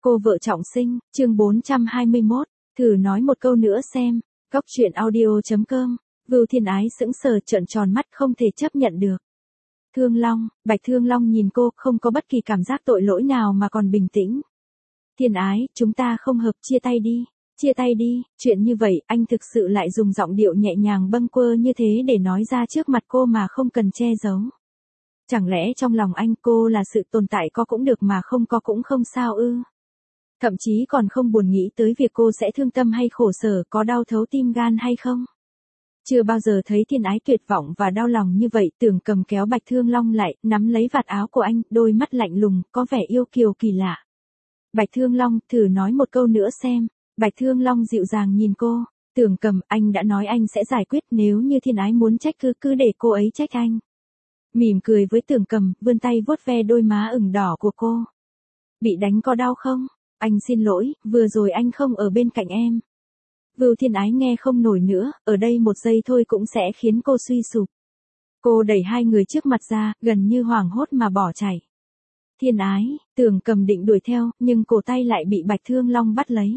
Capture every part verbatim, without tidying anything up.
Cô vợ trọng sinh, chương bốn trăm hai mươi mốt, thử nói một câu nữa xem. Góc truyện audio chấm com. Vưu Thiên Ái sững sờ trợn tròn mắt không thể chấp nhận được. Thương Long, Bạch Thương Long nhìn cô không có bất kỳ cảm giác tội lỗi nào mà còn bình tĩnh. Thiên Ái, chúng ta không hợp, chia tay đi, chia tay đi, chuyện như vậy anh thực sự lại dùng giọng điệu nhẹ nhàng bâng quơ như thế để nói ra trước mặt cô mà không cần che giấu. Chẳng lẽ trong lòng anh cô là sự tồn tại có cũng được mà không có cũng không sao ư? Thậm chí còn không buồn nghĩ tới việc cô sẽ thương tâm hay khổ sở, có đau thấu tim gan hay không. Chưa bao giờ thấy Thiên Ái tuyệt vọng và đau lòng như vậy. Tưởng Cầm kéo Bạch Thương Long lại, nắm lấy vạt áo của anh, đôi mắt lạnh lùng, có vẻ yêu kiều kỳ lạ. Bạch Thương Long, thử nói một câu nữa xem. Bạch Thương Long dịu dàng nhìn cô. Tưởng Cầm, anh đã nói anh sẽ giải quyết, nếu như Thiên Ái muốn trách cứ cứ để cô ấy trách anh. Mỉm cười với Tưởng Cầm, vươn tay vuốt ve đôi má ửng đỏ của cô. Bị đánh có đau không? Anh xin lỗi, vừa rồi anh không ở bên cạnh em. Vưu Thiên Ái nghe không nổi nữa, ở đây một giây thôi cũng sẽ khiến cô suy sụp. Cô đẩy hai người trước mặt ra, gần như hoảng hốt mà bỏ chạy. Thiên Ái, Tưởng Cầm định đuổi theo, nhưng cổ tay lại bị Bạch Thương Long bắt lấy.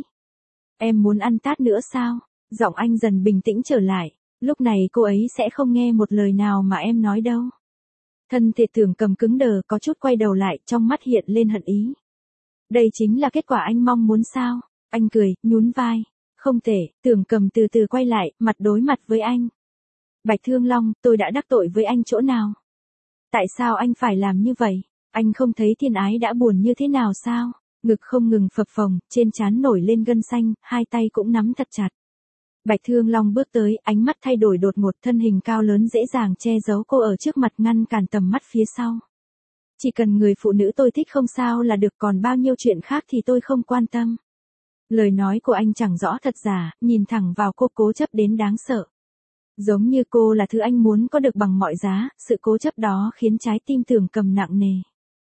Em muốn ăn tát nữa sao? Giọng anh dần bình tĩnh trở lại. Lúc này cô ấy sẽ không nghe một lời nào mà em nói đâu. Thân thể Tưởng Cầm cứng đờ, có chút quay đầu lại, trong mắt hiện lên hận ý. Đây chính là kết quả anh mong muốn sao? Anh cười, nhún vai. Không thể. Tưởng Cầm từ từ quay lại, mặt đối mặt với anh. Bạch Thương Long, tôi đã đắc tội với anh chỗ nào? Tại sao anh phải làm như vậy? Anh không thấy Thiên Ái đã buồn như thế nào sao? Ngực không ngừng phập phồng, trên trán nổi lên gân xanh, hai tay cũng nắm thật chặt. Bạch Thương Long bước tới, ánh mắt thay đổi đột ngột, thân hình cao lớn dễ dàng che giấu cô ở trước mặt, ngăn cản tầm mắt phía sau. Chỉ cần người phụ nữ tôi thích không sao là được, còn bao nhiêu chuyện khác thì tôi không quan tâm. Lời nói của anh chẳng rõ thật giả, nhìn thẳng vào cô, cố chấp đến đáng sợ. Giống như cô là thứ anh muốn có được bằng mọi giá, sự cố chấp đó khiến trái tim Tưởng Cầm nặng nề.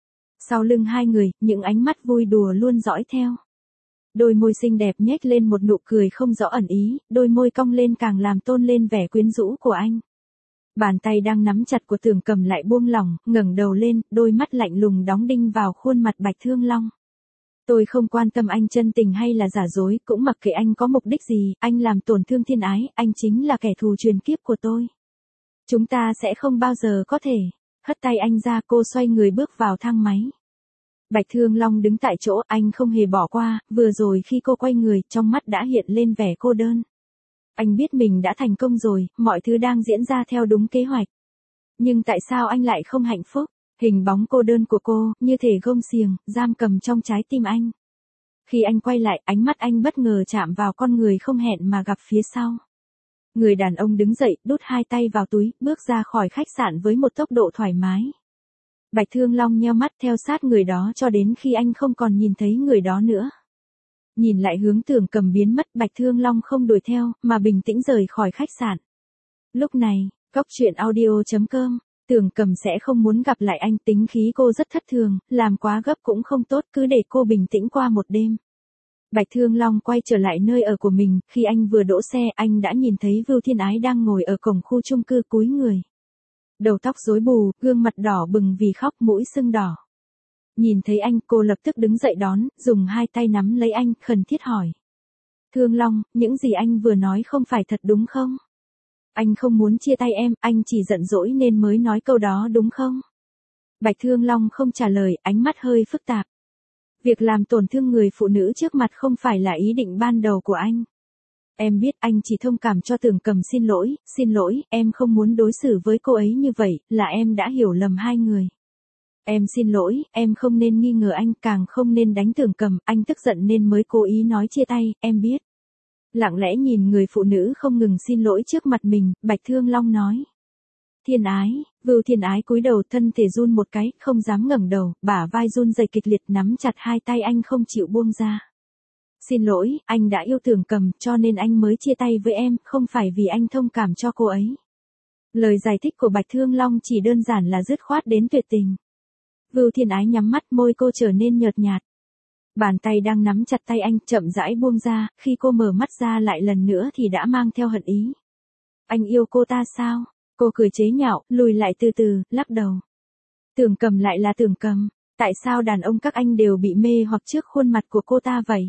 Sau lưng hai người, những ánh mắt vui đùa luôn dõi theo. Đôi môi xinh đẹp nhếch lên một nụ cười không rõ ẩn ý, đôi môi cong lên càng làm tôn lên vẻ quyến rũ của anh. Bàn tay đang nắm chặt của Tưởng Cầm lại buông lỏng, ngẩng đầu lên, đôi mắt lạnh lùng đóng đinh vào khuôn mặt Bạch Thương Long. Tôi không quan tâm anh chân tình hay là giả dối, cũng mặc kệ anh có mục đích gì, anh làm tổn thương Thiên Ái, anh chính là kẻ thù truyền kiếp của tôi. Chúng ta sẽ không bao giờ có thể. Hất tay anh ra, cô xoay người bước vào thang máy. Bạch Thương Long đứng tại chỗ, anh không hề bỏ qua, vừa rồi khi cô quay người, trong mắt đã hiện lên vẻ cô đơn. Anh biết mình đã thành công rồi, mọi thứ đang diễn ra theo đúng kế hoạch. Nhưng tại sao anh lại không hạnh phúc? Hình bóng cô đơn của cô, như thể gông xiềng, giam cầm trong trái tim anh. Khi anh quay lại, ánh mắt anh bất ngờ chạm vào con người không hẹn mà gặp phía sau. Người đàn ông đứng dậy, đút hai tay vào túi, bước ra khỏi khách sạn với một tốc độ thoải mái. Bạch Thương Long nheo mắt theo sát người đó cho đến khi anh không còn nhìn thấy người đó nữa. Nhìn lại hướng Tưởng Cầm biến mất, Bạch Thương Long không đuổi theo, mà bình tĩnh rời khỏi khách sạn. Lúc này, góc truyện audio chấm com, Tưởng Cầm sẽ không muốn gặp lại anh, tính khí cô rất thất thường, làm quá gấp cũng không tốt, cứ để cô bình tĩnh qua một đêm. Bạch Thương Long quay trở lại nơi ở của mình, khi anh vừa đỗ xe, anh đã nhìn thấy Vưu Thiên Ái đang ngồi ở cổng khu chung cư cúi người. Đầu tóc rối bù, gương mặt đỏ bừng vì khóc, mũi sưng đỏ. Nhìn thấy anh, cô lập tức đứng dậy đón, dùng hai tay nắm lấy anh, khẩn thiết hỏi. Thương Long, những gì anh vừa nói không phải thật đúng không? Anh không muốn chia tay em, anh chỉ giận dỗi nên mới nói câu đó đúng không? Bạch Thương Long không trả lời, ánh mắt hơi phức tạp. Việc làm tổn thương người phụ nữ trước mặt không phải là ý định ban đầu của anh. Em biết anh chỉ thông cảm cho Tưởng Cầm, xin lỗi, xin lỗi, em không muốn đối xử với cô ấy như vậy, là em đã hiểu lầm hai người. Em xin lỗi, em không nên nghi ngờ anh, càng không nên đánh Tưởng Cầm, anh tức giận nên mới cố ý nói chia tay, em biết. Lặng lẽ nhìn người phụ nữ không ngừng xin lỗi trước mặt mình, Bạch Thương Long nói. Thiên Ái, Vưu Thiên Ái cúi đầu, thân thể run một cái, không dám ngẩng đầu, bả vai run rẩy kịch liệt, nắm chặt hai tay anh không chịu buông ra. Xin lỗi, anh đã yêu Tưởng Cầm, cho nên anh mới chia tay với em, không phải vì anh thông cảm cho cô ấy. Lời giải thích của Bạch Thương Long chỉ đơn giản là dứt khoát đến tuyệt tình. Vưu Thiên Ái nhắm mắt, môi cô trở nên nhợt nhạt. Bàn tay đang nắm chặt tay anh, chậm rãi buông ra, khi cô mở mắt ra lại lần nữa thì đã mang theo hận ý. Anh yêu cô ta sao? Cô cười chế nhạo, lùi lại từ từ, lắc đầu. Tưởng Cầm lại là Tưởng Cầm. Tại sao đàn ông các anh đều bị mê hoặc trước khuôn mặt của cô ta vậy?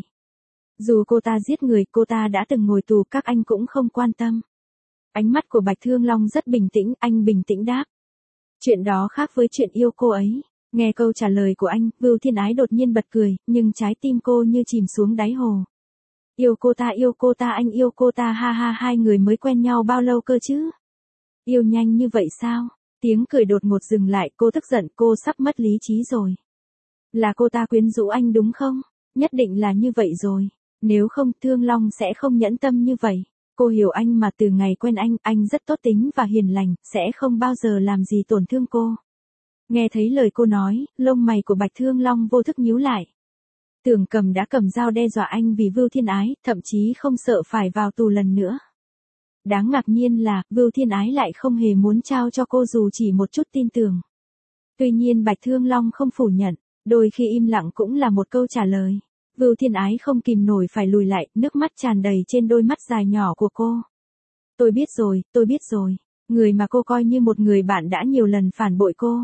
Dù cô ta giết người, cô ta đã từng ngồi tù, các anh cũng không quan tâm. Ánh mắt của Bạch Thương Long rất bình tĩnh, anh bình tĩnh đáp. Chuyện đó khác với chuyện yêu cô ấy. Nghe câu trả lời của anh, Vưu Thiên Ái đột nhiên bật cười, nhưng trái tim cô như chìm xuống đáy hồ. Yêu cô ta, yêu cô ta, anh yêu cô ta, ha ha, hai người mới quen nhau bao lâu cơ chứ? Yêu nhanh như vậy sao? Tiếng cười đột ngột dừng lại, cô tức giận, cô sắp mất lý trí rồi. Là cô ta quyến rũ anh đúng không? Nhất định là như vậy rồi. Nếu không, Thương Long sẽ không nhẫn tâm như vậy. Cô hiểu anh mà, từ ngày quen anh, anh rất tốt tính và hiền lành, sẽ không bao giờ làm gì tổn thương cô. Nghe thấy lời cô nói, lông mày của Bạch Thương Long vô thức nhíu lại. Tưởng Cầm đã cầm dao đe dọa anh vì Vưu Thiên Ái, thậm chí không sợ phải vào tù lần nữa. Đáng ngạc nhiên là, Vưu Thiên Ái lại không hề muốn trao cho cô dù chỉ một chút tin tưởng. Tuy nhiên Bạch Thương Long không phủ nhận, đôi khi im lặng cũng là một câu trả lời. Vưu Thiên Ái không kìm nổi phải lùi lại, nước mắt tràn đầy trên đôi mắt dài nhỏ của cô. Tôi biết rồi, tôi biết rồi. Người mà cô coi như một người bạn đã nhiều lần phản bội cô.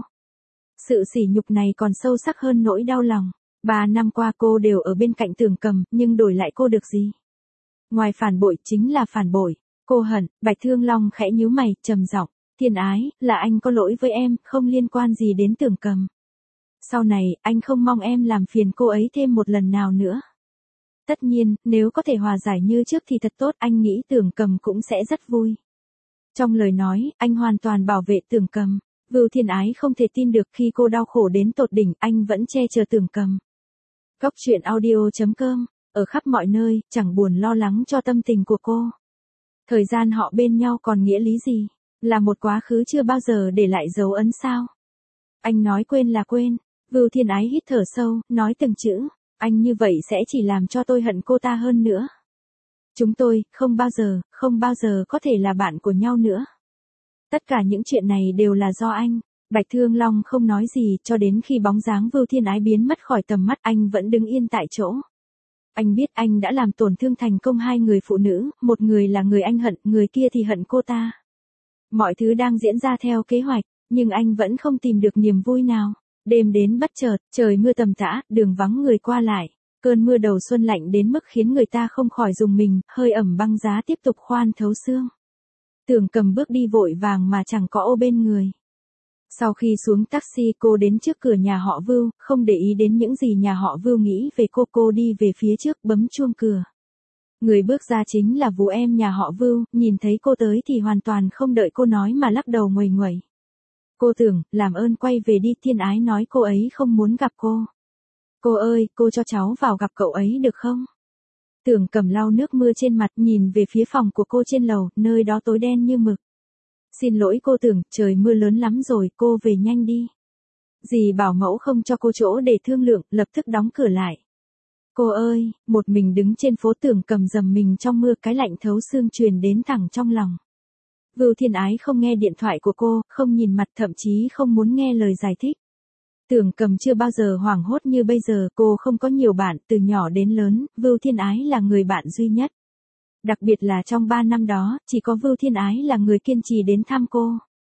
Sự sỉ nhục này còn sâu sắc hơn nỗi đau lòng. Ba năm qua cô đều ở bên cạnh Tưởng Cầm, nhưng đổi lại cô được gì? Ngoài phản bội chính là phản bội. Cô hận. Bạch Thương Long khẽ nhíu mày, trầm giọng. Thiên Ái, là anh có lỗi với em, không liên quan gì đến Tưởng Cầm. Sau này, anh không mong em làm phiền cô ấy thêm một lần nào nữa. Tất nhiên, nếu có thể hòa giải như trước thì thật tốt, anh nghĩ Tưởng Cầm cũng sẽ rất vui. Trong lời nói, anh hoàn toàn bảo vệ Tưởng Cầm. Vưu Thiên Ái không thể tin được khi cô đau khổ đến tột đỉnh, anh vẫn che chở Tưởng Cầm. Góc truyện audio chấm com, ở khắp mọi nơi, chẳng buồn lo lắng cho tâm tình của cô. Thời gian họ bên nhau còn nghĩa lý gì? Là một quá khứ chưa bao giờ để lại dấu ấn sao? Anh nói quên là quên. Vưu Thiên Ái hít thở sâu, nói từng chữ. Anh như vậy sẽ chỉ làm cho tôi hận cô ta hơn nữa. Chúng tôi, không bao giờ, không bao giờ có thể là bạn của nhau nữa. Tất cả những chuyện này đều là do anh. Bạch Thương Long không nói gì, cho đến khi bóng dáng Vưu Thiên Ái biến mất khỏi tầm mắt, anh vẫn đứng yên tại chỗ. Anh biết anh đã làm tổn thương thành công hai người phụ nữ, một người là người anh hận, người kia thì hận cô ta. Mọi thứ đang diễn ra theo kế hoạch, nhưng anh vẫn không tìm được niềm vui nào. Đêm đến bất chợt, trời mưa tầm tã, đường vắng người qua lại. Cơn mưa đầu xuân lạnh đến mức khiến người ta không khỏi rùng mình, hơi ẩm băng giá tiếp tục khoan thấu xương. Tưởng Cầm bước đi vội vàng mà chẳng có ô bên người. Sau khi xuống taxi, cô đến trước cửa nhà họ Vưu, không để ý đến những gì nhà họ Vưu nghĩ về cô. Cô đi về phía trước, bấm chuông cửa. Người bước ra chính là Vũ em nhà họ Vưu, nhìn thấy cô tới thì hoàn toàn không đợi cô nói mà lắc đầu nguầy nguẩy. Cô Tưởng, làm ơn quay về đi, Thiên Ái nói cô ấy không muốn gặp cô. Cô ơi, cô cho cháu vào gặp cậu ấy được không? Tưởng Cầm lau nước mưa trên mặt, nhìn về phía phòng của cô trên lầu, nơi đó tối đen như mực. Xin lỗi cô Tưởng, trời mưa lớn lắm rồi, cô về nhanh đi. Dì bảo mẫu không cho cô chỗ để thương lượng, lập tức đóng cửa lại. Cô ơi, một mình đứng trên phố, Tưởng Cầm dầm mình trong mưa, cái lạnh thấu xương truyền đến thẳng trong lòng. Vưu Thiên Ái không nghe điện thoại của cô, không nhìn mặt, thậm chí không muốn nghe lời giải thích. Tưởng Cầm chưa bao giờ hoảng hốt như bây giờ, cô không có nhiều bạn, từ nhỏ đến lớn, Vưu Thiên Ái là người bạn duy nhất. Đặc biệt là trong ba năm đó, chỉ có Vưu Thiên Ái là người kiên trì đến thăm cô.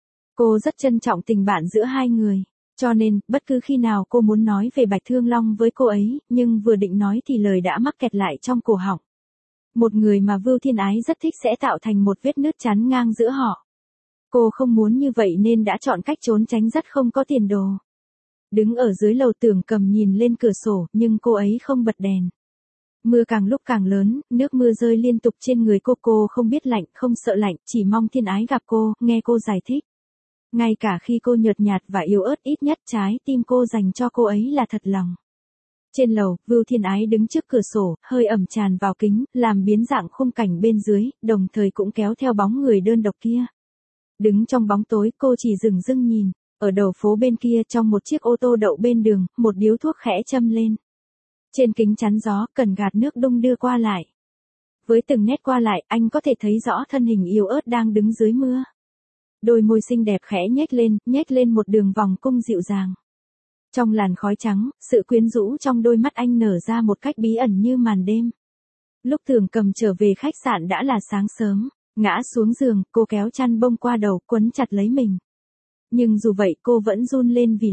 Cô rất trân trọng tình bạn giữa hai người. Cho nên, bất cứ khi nào cô muốn nói về Bạch Thương Long với cô ấy, nhưng vừa định nói thì lời đã mắc kẹt lại trong cổ họng. Một người mà Vưu Thiên Ái rất thích sẽ tạo thành một vết nứt chắn ngang giữa họ. Cô không muốn như vậy nên đã chọn cách trốn tránh rất không có tiền đồ. Đứng ở dưới lầu, Tưởng Cầm nhìn lên cửa sổ, nhưng cô ấy không bật đèn. Mưa càng lúc càng lớn, nước mưa rơi liên tục trên người cô. Cô không biết lạnh, không sợ lạnh, chỉ mong Thiên Ái gặp cô, nghe cô giải thích. Ngay cả khi cô nhợt nhạt và yếu ớt, ít nhất trái tim cô dành cho cô ấy là thật lòng. Trên lầu, Vưu Thiên Ái đứng trước cửa sổ, hơi ẩm tràn vào kính, làm biến dạng khung cảnh bên dưới, đồng thời cũng kéo theo bóng người đơn độc kia. Đứng trong bóng tối, cô chỉ dừng dưng nhìn. Ở đầu phố bên kia, trong một chiếc ô tô đậu bên đường, một điếu thuốc khẽ châm lên. Trên kính chắn gió, cần gạt nước đung đưa qua lại. Với từng nét qua lại, anh có thể thấy rõ thân hình yếu ớt đang đứng dưới mưa. Đôi môi xinh đẹp khẽ nhếch lên, nhếch lên một đường vòng cung dịu dàng. Trong làn khói trắng, sự quyến rũ trong đôi mắt anh nở ra một cách bí ẩn như màn đêm. Lúc Tưởng Cầm trở về khách sạn đã là sáng sớm, ngã xuống giường, cô kéo chăn bông qua đầu, quấn chặt lấy mình. Nhưng dù vậy cô vẫn run lên vì lạnh.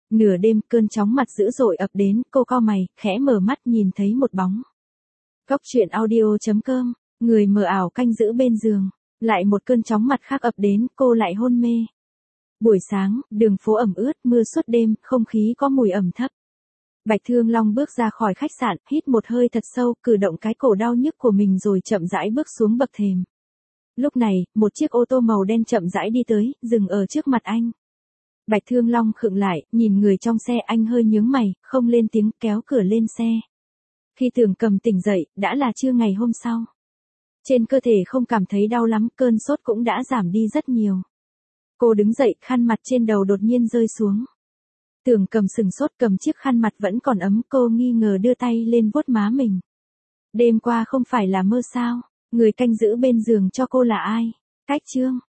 Nửa đêm cơn chóng mặt dữ dội ập đến, cô cau mày, khẽ mở mắt nhìn thấy một bóng. Cốc truyện audio chấm com, người mờ ảo canh giữ bên giường. Lại một cơn chóng mặt khác ập đến, cô lại hôn mê. Buổi sáng, đường phố ẩm ướt, mưa suốt đêm, không khí có mùi ẩm thấp. Bạch Thương Long bước ra khỏi khách sạn, hít một hơi thật sâu, cử động cái cổ đau nhức của mình rồi chậm rãi bước xuống bậc thềm. Lúc này, một chiếc ô tô màu đen chậm rãi đi tới, dừng ở trước mặt anh. Bạch Thương Long khựng lại, nhìn người trong xe, anh hơi nhướng mày, không lên tiếng, kéo cửa lên xe. Khi Tưởng Cầm tỉnh dậy, đã là trưa ngày hôm sau. Trên cơ thể không cảm thấy đau lắm, cơn sốt cũng đã giảm đi rất nhiều. Cô đứng dậy, khăn mặt trên đầu đột nhiên rơi xuống. Tưởng Cầm sừng sốt, cầm chiếc khăn mặt vẫn còn ấm, cô nghi ngờ đưa tay lên vuốt má mình. Đêm qua không phải là mơ sao? Người canh giữ bên giường cho cô là ai? Cách Trương.